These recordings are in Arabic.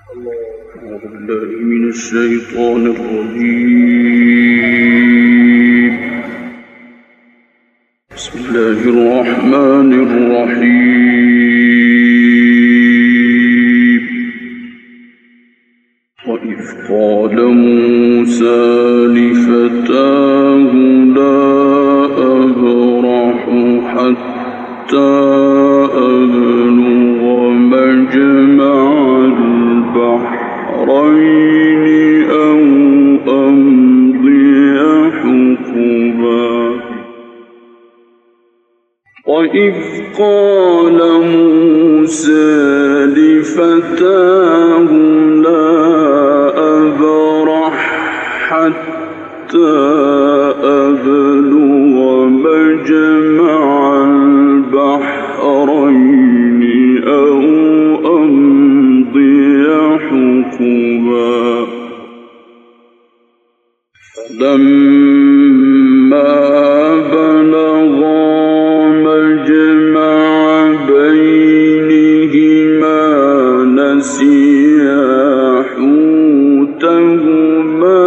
أعوذ بالله من الشيطان الرجيم. بسم الله الرحمن الرحيم. وإذ قال موسى لفتاه لا أبرح حتى أبلغ مجمع البحرين أو أمضي حقبا. وإذ قال موسى لفتاه لا أبرح حتى أبلغ مجمع البحرين أو أمضي حقبا. فلما بلغا مجمع بينهما نسيا حوتهما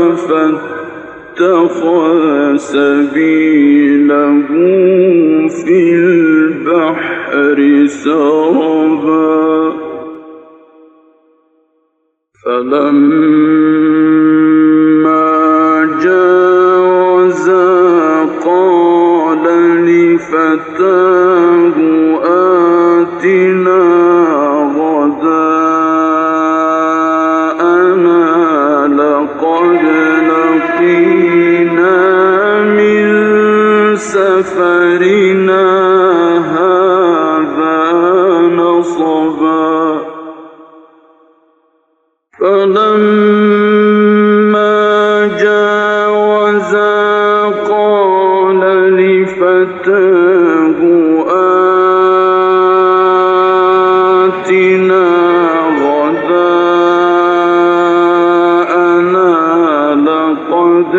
فاتخذ سبيله في البحر سربا. فلما جاوزا قال لفتاه آتنا غداءنا لقد لقينا من سفرنا هذا نصبا. فلما جاوزا قال لفتاه آتنا غداءنا لقد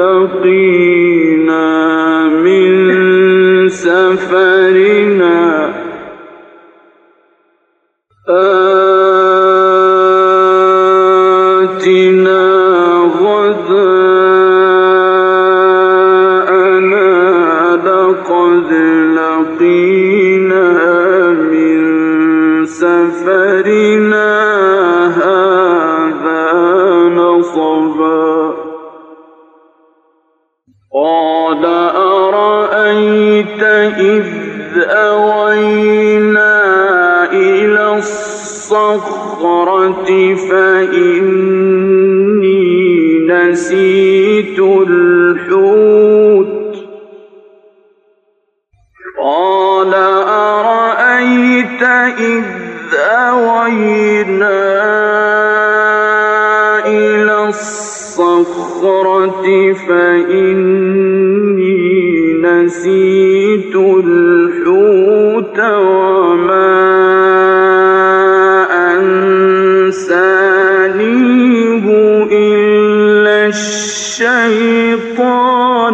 لقينا من سفرنا هذا نصبا. قال أرأيت إذ أوينا إلى الصخرة فإني نسيت الحوت. قال أرأيت إذ أوينا إلى الصخرة فإني نسيت الحوت وما أنسانيه إلا الشيطان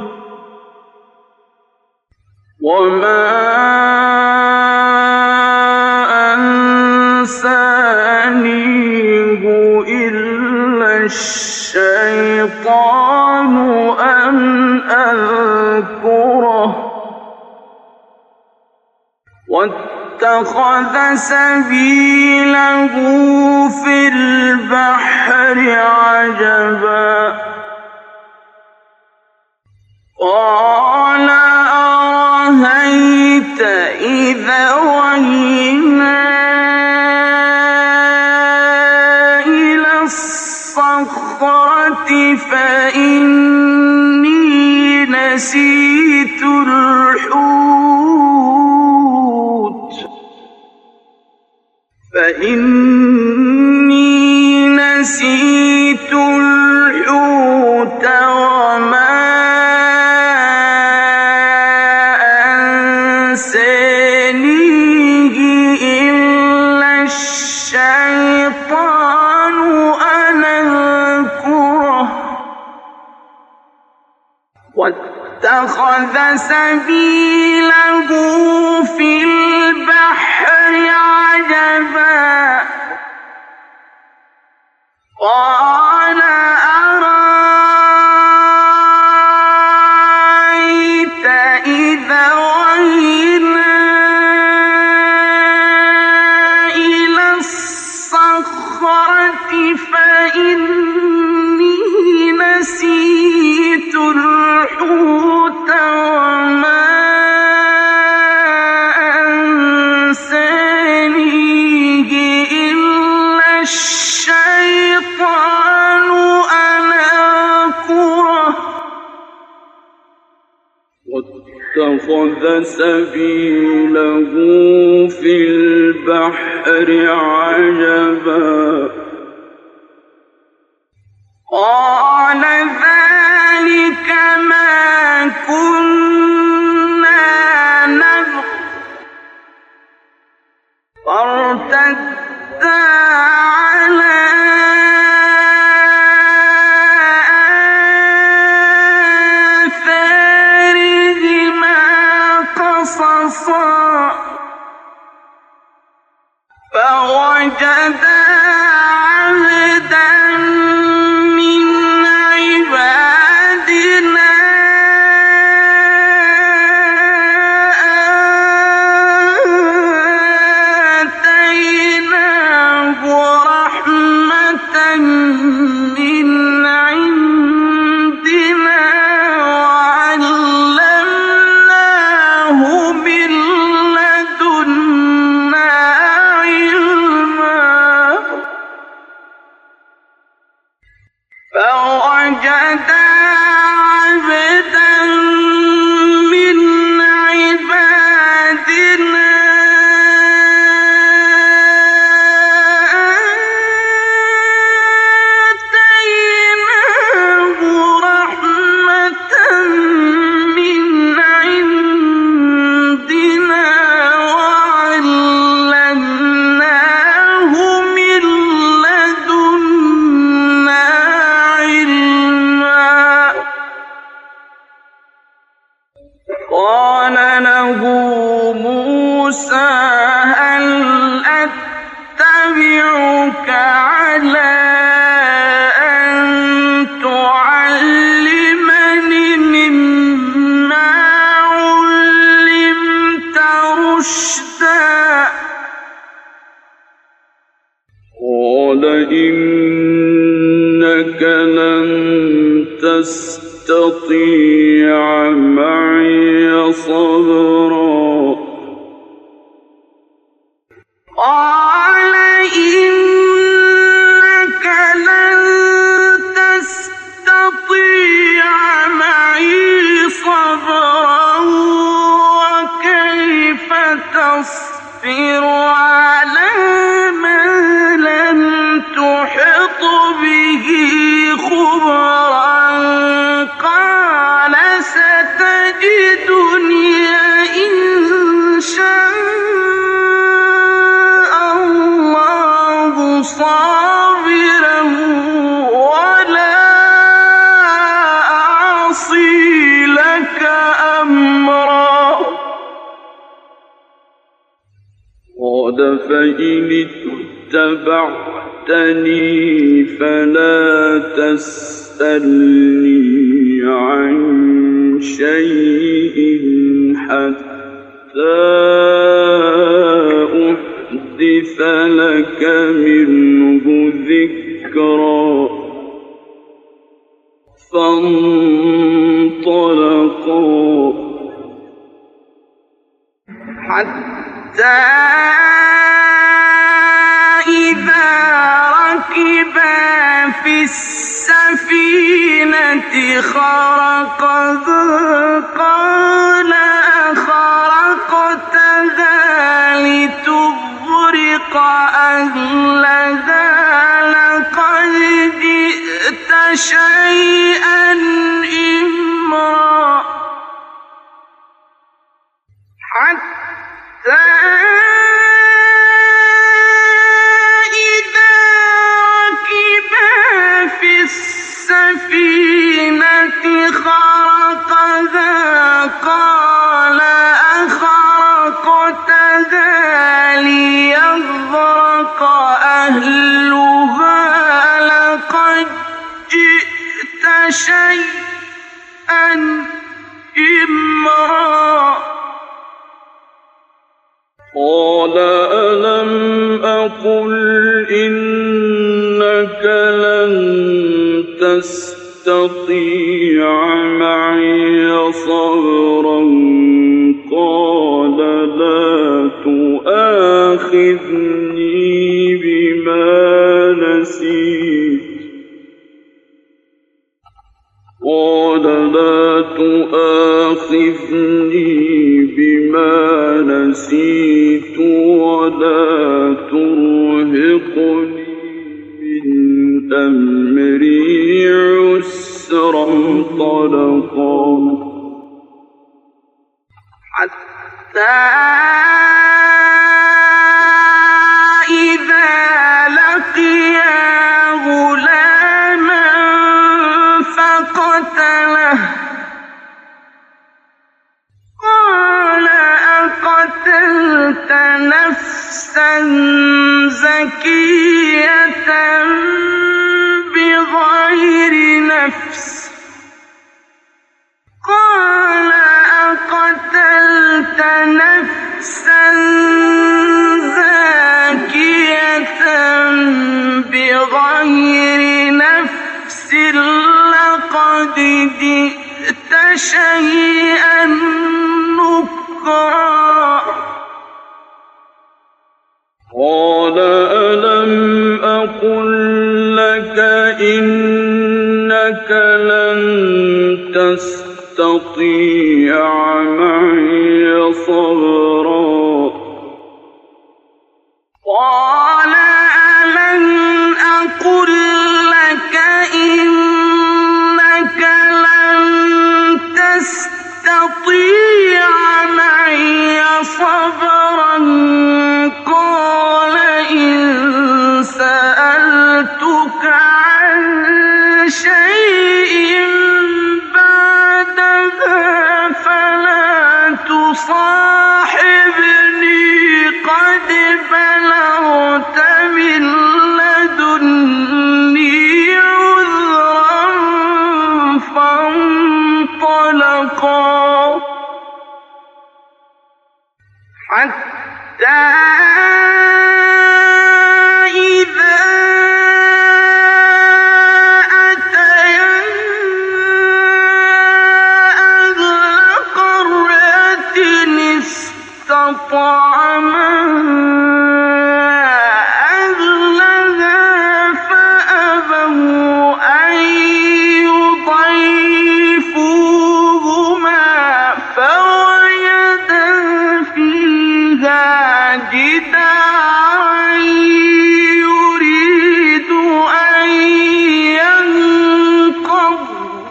أن أذكره واتخذ سبيله في البحر عجبا. قال أرأيت إذا وينا إلى الصخرة فإني نسيت الحوت وما أنسانيه إلا الشيطان أن أذكره واتخذ سبيله في البحر عجبا. فإني نسيت الحوت وما أنسانيه إلا الشيطان أن أذكره واتخذ سبيله في البحر عجبا قال ذلك ما كنا نبغ فارتدا على آثارهما قصصا فوجدا عبدا من عبادنا آتيناه رحمة من عندنا وعلمناه من لدنا فوجدا عبدا من عبادنا آتيناه رحمة من عندنا وعلمناه من لدنا قال له موسى هل أتبعك على أن تعلمني مما علمت رشدا قال إنك لن تستطيع معي صبرا قال إنك لن تستطيع معي صبرا وكيف تصبر على ما لم تحط به خبرا قال ستجدني إن شاء الله صابرا ولا أعصي لك أمرا قال فإن اتبعتني فلا تسألني عن شيء حتى أحدث لك منه ذكرا فانطلقا حتى إذا ركبا في السفينة خرقها قال أخرقتها لتغرق أهلها لقد جئت شيئا إمرا حتى إذا ركبا في السفينة خرقها قال أخرقتها ليغرق أهلها لقد جئت شيئا إمرا قال ألم أقل إنك إنك لن تستطيع معي صبرا قال لا تؤاخذني بما نسيت ولا ترهقني من أمري عسرا طلقا حتى إذا لقيا غلاما فقتله قال أقتلت نفسا زكية بغير نفس قال أقتلت نفسا زكية بغير نفس لقد جئت شيئا نكرا قال ألم أقل لك إنك لن تستطيع معي صبرا قال ألم أقل لك إنك لن تستطيع معي صبرا قال إن سألتك عن شيء بعدها فلا تصاحبني قد بلغت من لدني عذرا فانطلقا حتى إذا أتيا أهل قرية استطعما أهلها فأبوا أن يضيفوهما فوجدا فيها جدارا يريد أن ينقض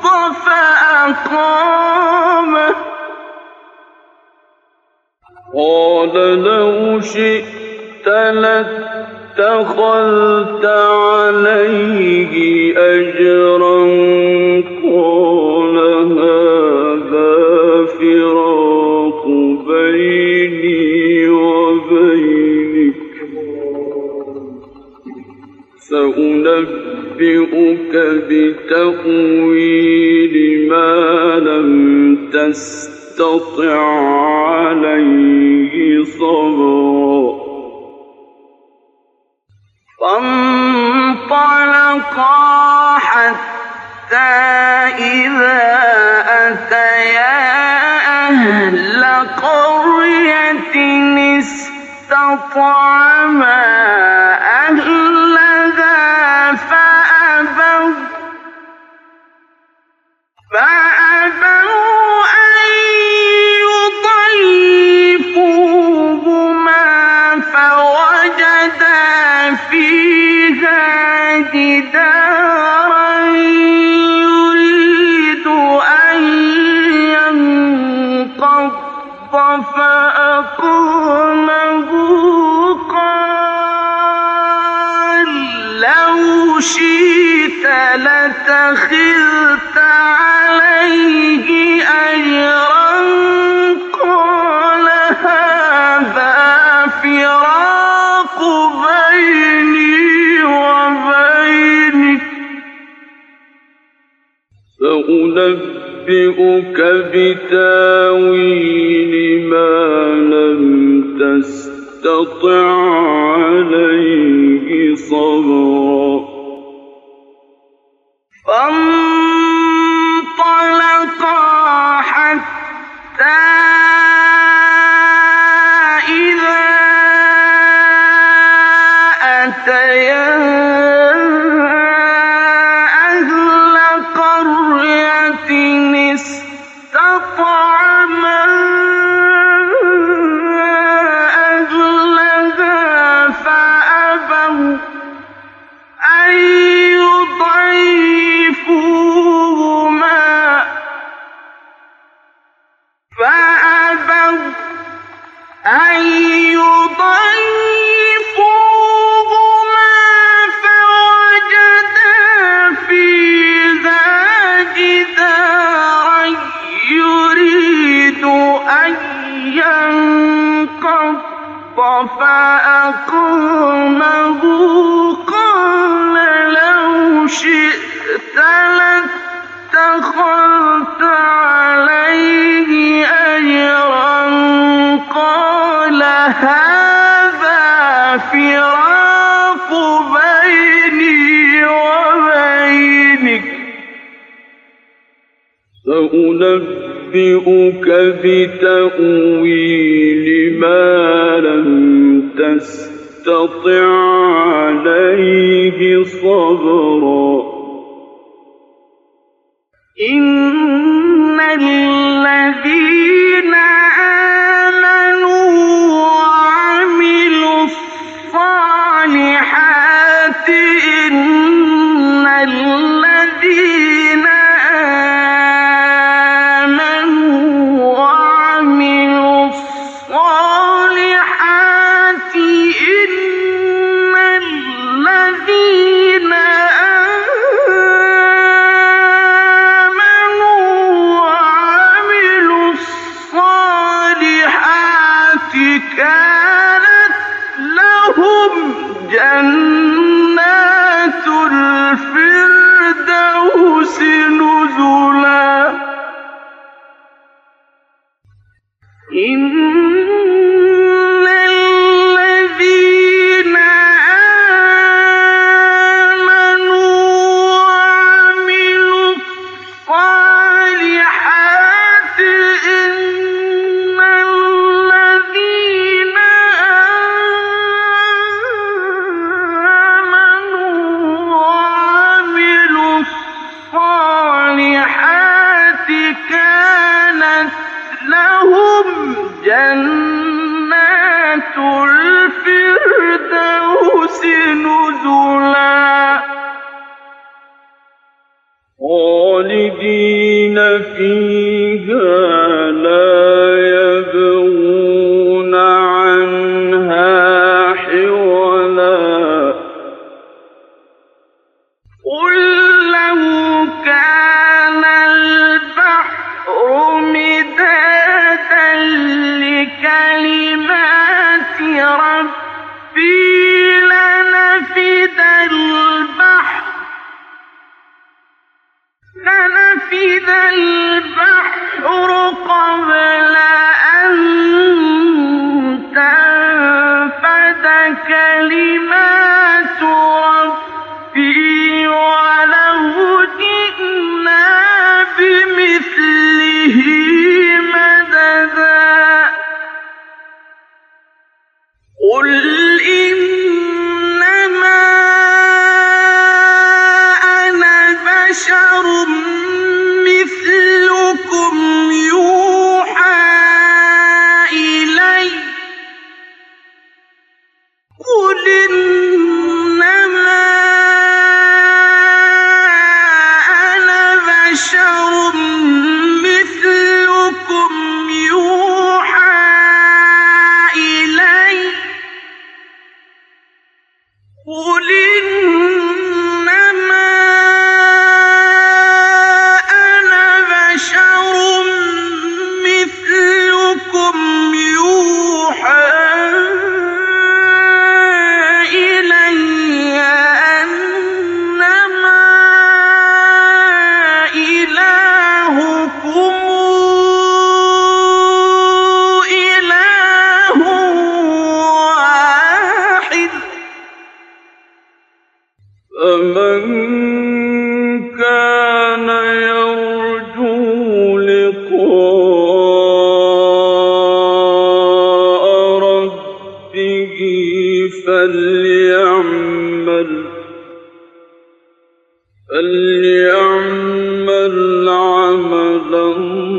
فأقامه قال لو شئت لاتخذت عليه أجرا قال هذا فراق بيني وبينك سأنبئك بتأويل ما لم تستطع عليه صبرا فانطلقا حتى إذا أتيا أهل قرية استطعما أهلها فأبوا أن يضيفوهما فوجدا فيها جدارا يريد أن ينقض فأقامه قال لو شئت لاتخذت عليه أجرا قال هذا فراق بيني وبينك سأنبئك بتاويل ما لم تستطع عليه صبرا يا أهل قرية استطعما أهلها فأبوا أن يضيفوهما فوجدا فيها جدارا يريد أن ينقض فأقامه قال لو شئت لاتخذت عليه أجرا قال هذا فراق بيني وبينك سأنبئك بتأويل ما لم تستطع عليه صبرا إن الذين آمنوا وعملوا الصالحات إن الذين آمنوا وعملوا الصالحات إن الذين كانت لهم جنات الفردوس نزلا إن الذين آمنوا وعملوا الصالحات إن الذين آمنوا وعملوا الصالحات كانت لهم جنات الفردوس نزلا خالدين فيها لا يبغون عنها حولا قل لو كان البحر مدادا لكلمات ربي لنفد البحر قبل أن تنفد كلمات ربي ولو جئنا بمثله مددا قل إنما أنا بشر مثلكم يوحى إلي قل إنما أنا بشر مثلكم يوحى إلي قل إنما أنا بشر مثلكم يوحى إلي أنما إلهكم إله واحد فمن كان يرجو لقاء ربه فليعمل فليعمل عملا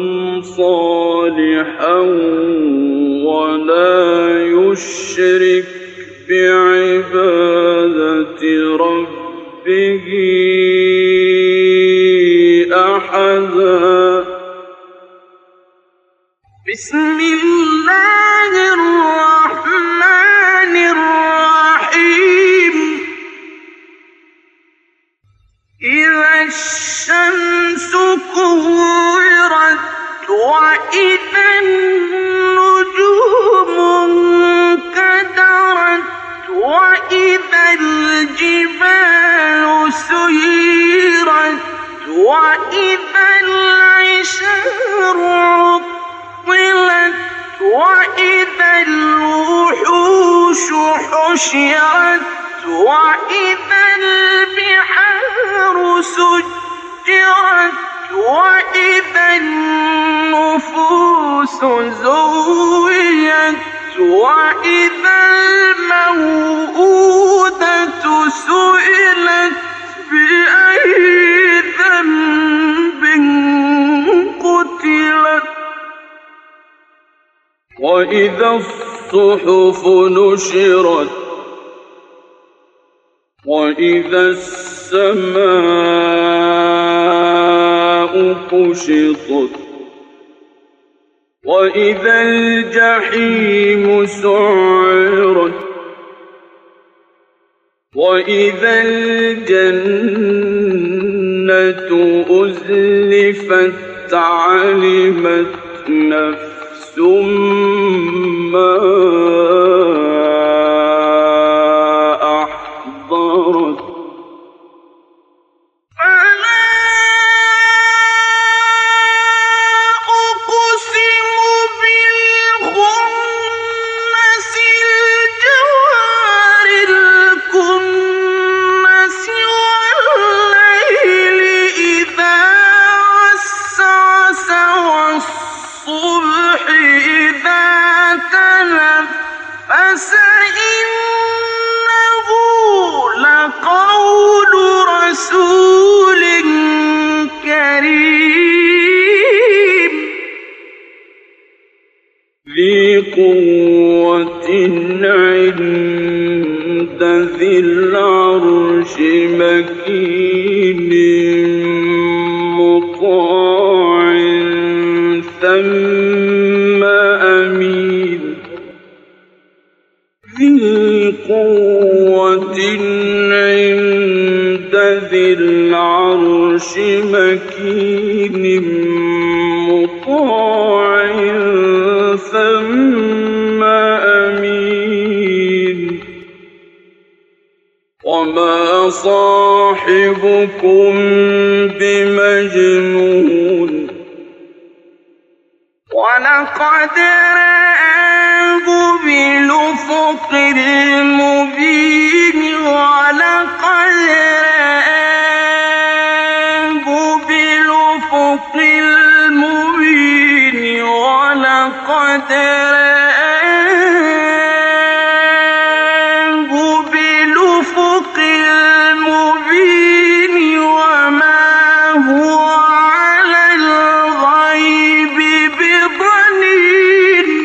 صالحا ولا يشرك بعبادة ربه أحدا. بسم الله الرحمن الرحيم. إذا الشمس كورت وإذا النجوم انكدرت وإذا الجبال سيرت وإذا العشار عطلت وإذا الوحوش حشرت وإذا البحار سجرت وإذا النفوس زوجت وإذا الموءودة سئلت بأي ذنب قتلت وإذا الصحف نشرت وإذا السماء كشطت وإذا الجحيم سعرت وإذا الجنة أزلفت علمت نفس ما أحضرت قوة عند ذي العرش مكين مطاع ثم أمين. ذي قوة عند ذي العرش مكين مطاع ثم أمين. وما صاحبكم بمجنون ولقد رآه بالأفق المبين ولقد رآه بالأفق المبين ولقد رآه بالأفق المبين وما هو على الغيب بضنين.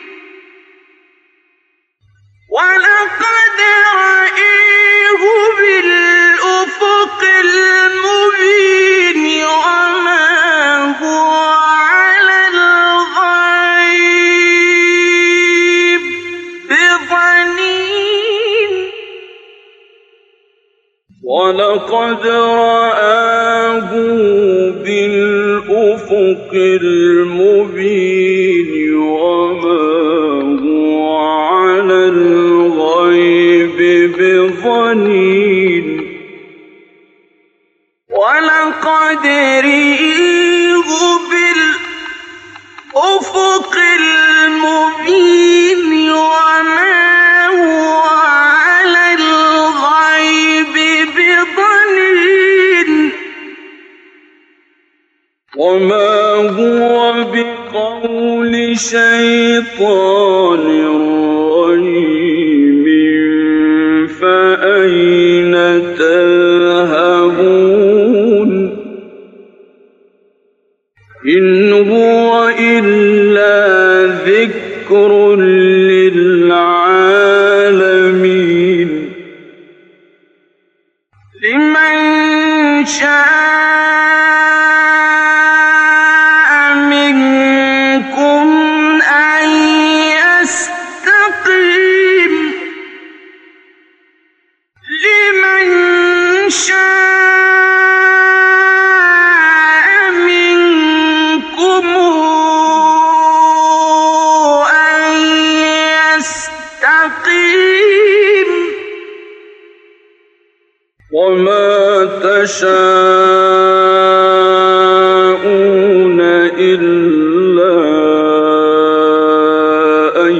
ولقد رآه بالأفق المبين وما هو على الغيب بضنين. ولقد رآه بالأفق المبين وما هو على الغيب بضنين. ولقد رآه بالأفق المبين وما هو على الغيب بضنين. وما هو بقول شيطان رجيم فأين أين تذهبون إن هو إلا ذكر للعالمين لمن شاء منكم أن يستقيم لمن شاء منكم أن يستقيم وما تشاءون إلا أن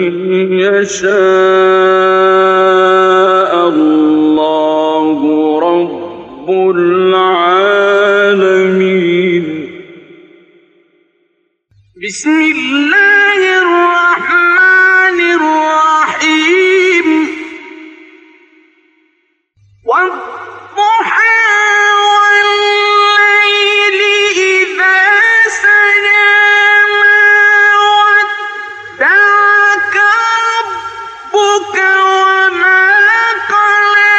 يشاء الله رب العالمين بسم الله الرحمن الرحيم والضحى والليل إذا سجى ما ودعك ربك وما قلى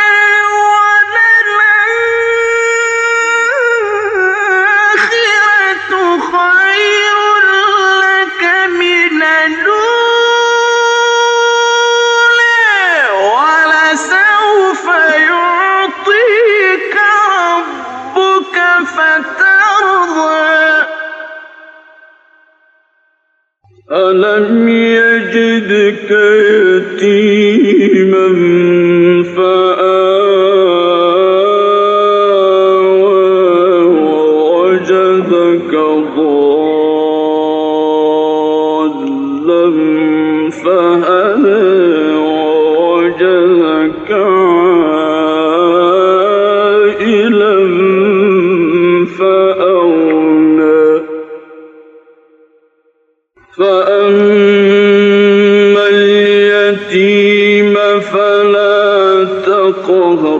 وللآخرة خير لك من الأولى ولسوف يعطيك ربك فترضى ألم يجدك يتيما فآوى ووجدك ضالا فهدى ووجدك عائلا فأغنى فأما اليتيم فلا تقهر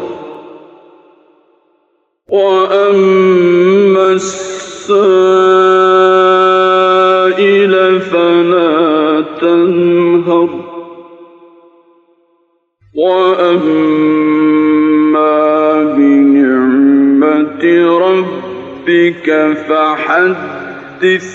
وأما السائل فلا تنهر وأما بنعمة ربك فحدث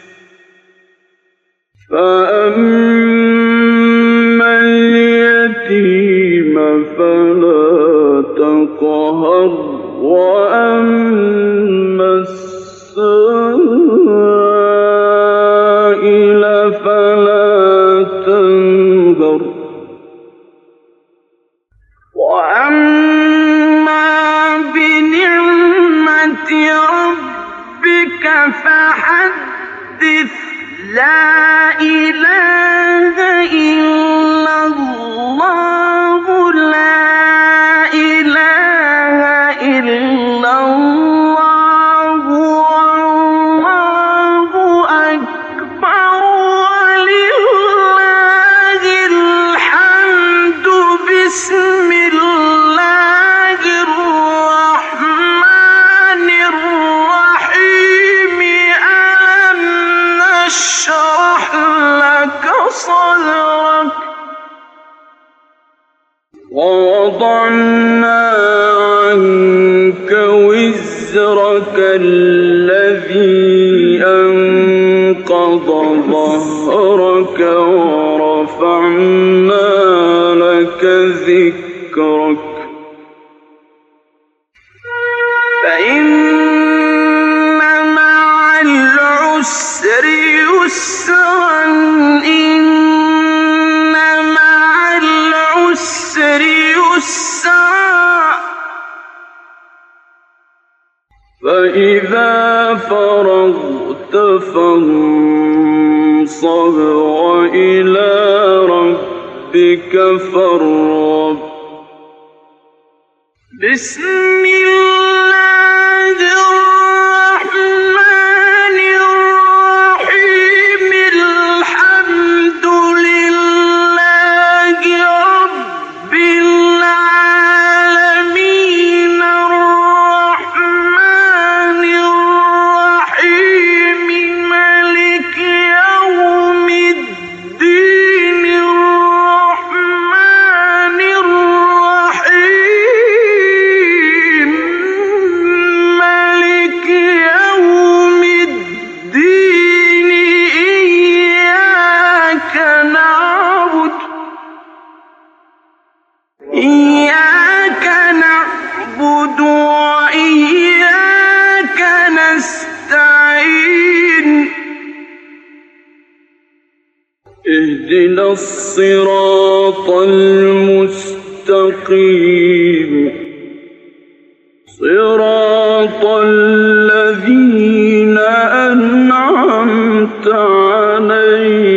فأما اليتيم فلا تقهر وأما السائل فلا تنهر وأما بنعمة ربك فحدث لا إله إلا الله لا إله إلا الله والله أكبر ولله الحمد بسم الله الرحمن الرحيم ألم نشرح لك صدرك ووضعنا عنك وزرك الذي أنقض ظهرك ورفعنا لك ذكرك فإن مع العسر يسرا إن مع العسر يسرا فإذا فرغت فانصب وإلى ربك فارغب بسم الله الرحمن الرحيم الحمد لله رب العالمين اهدنا الصراط المستقيم صراط الذين أنعمت عليهم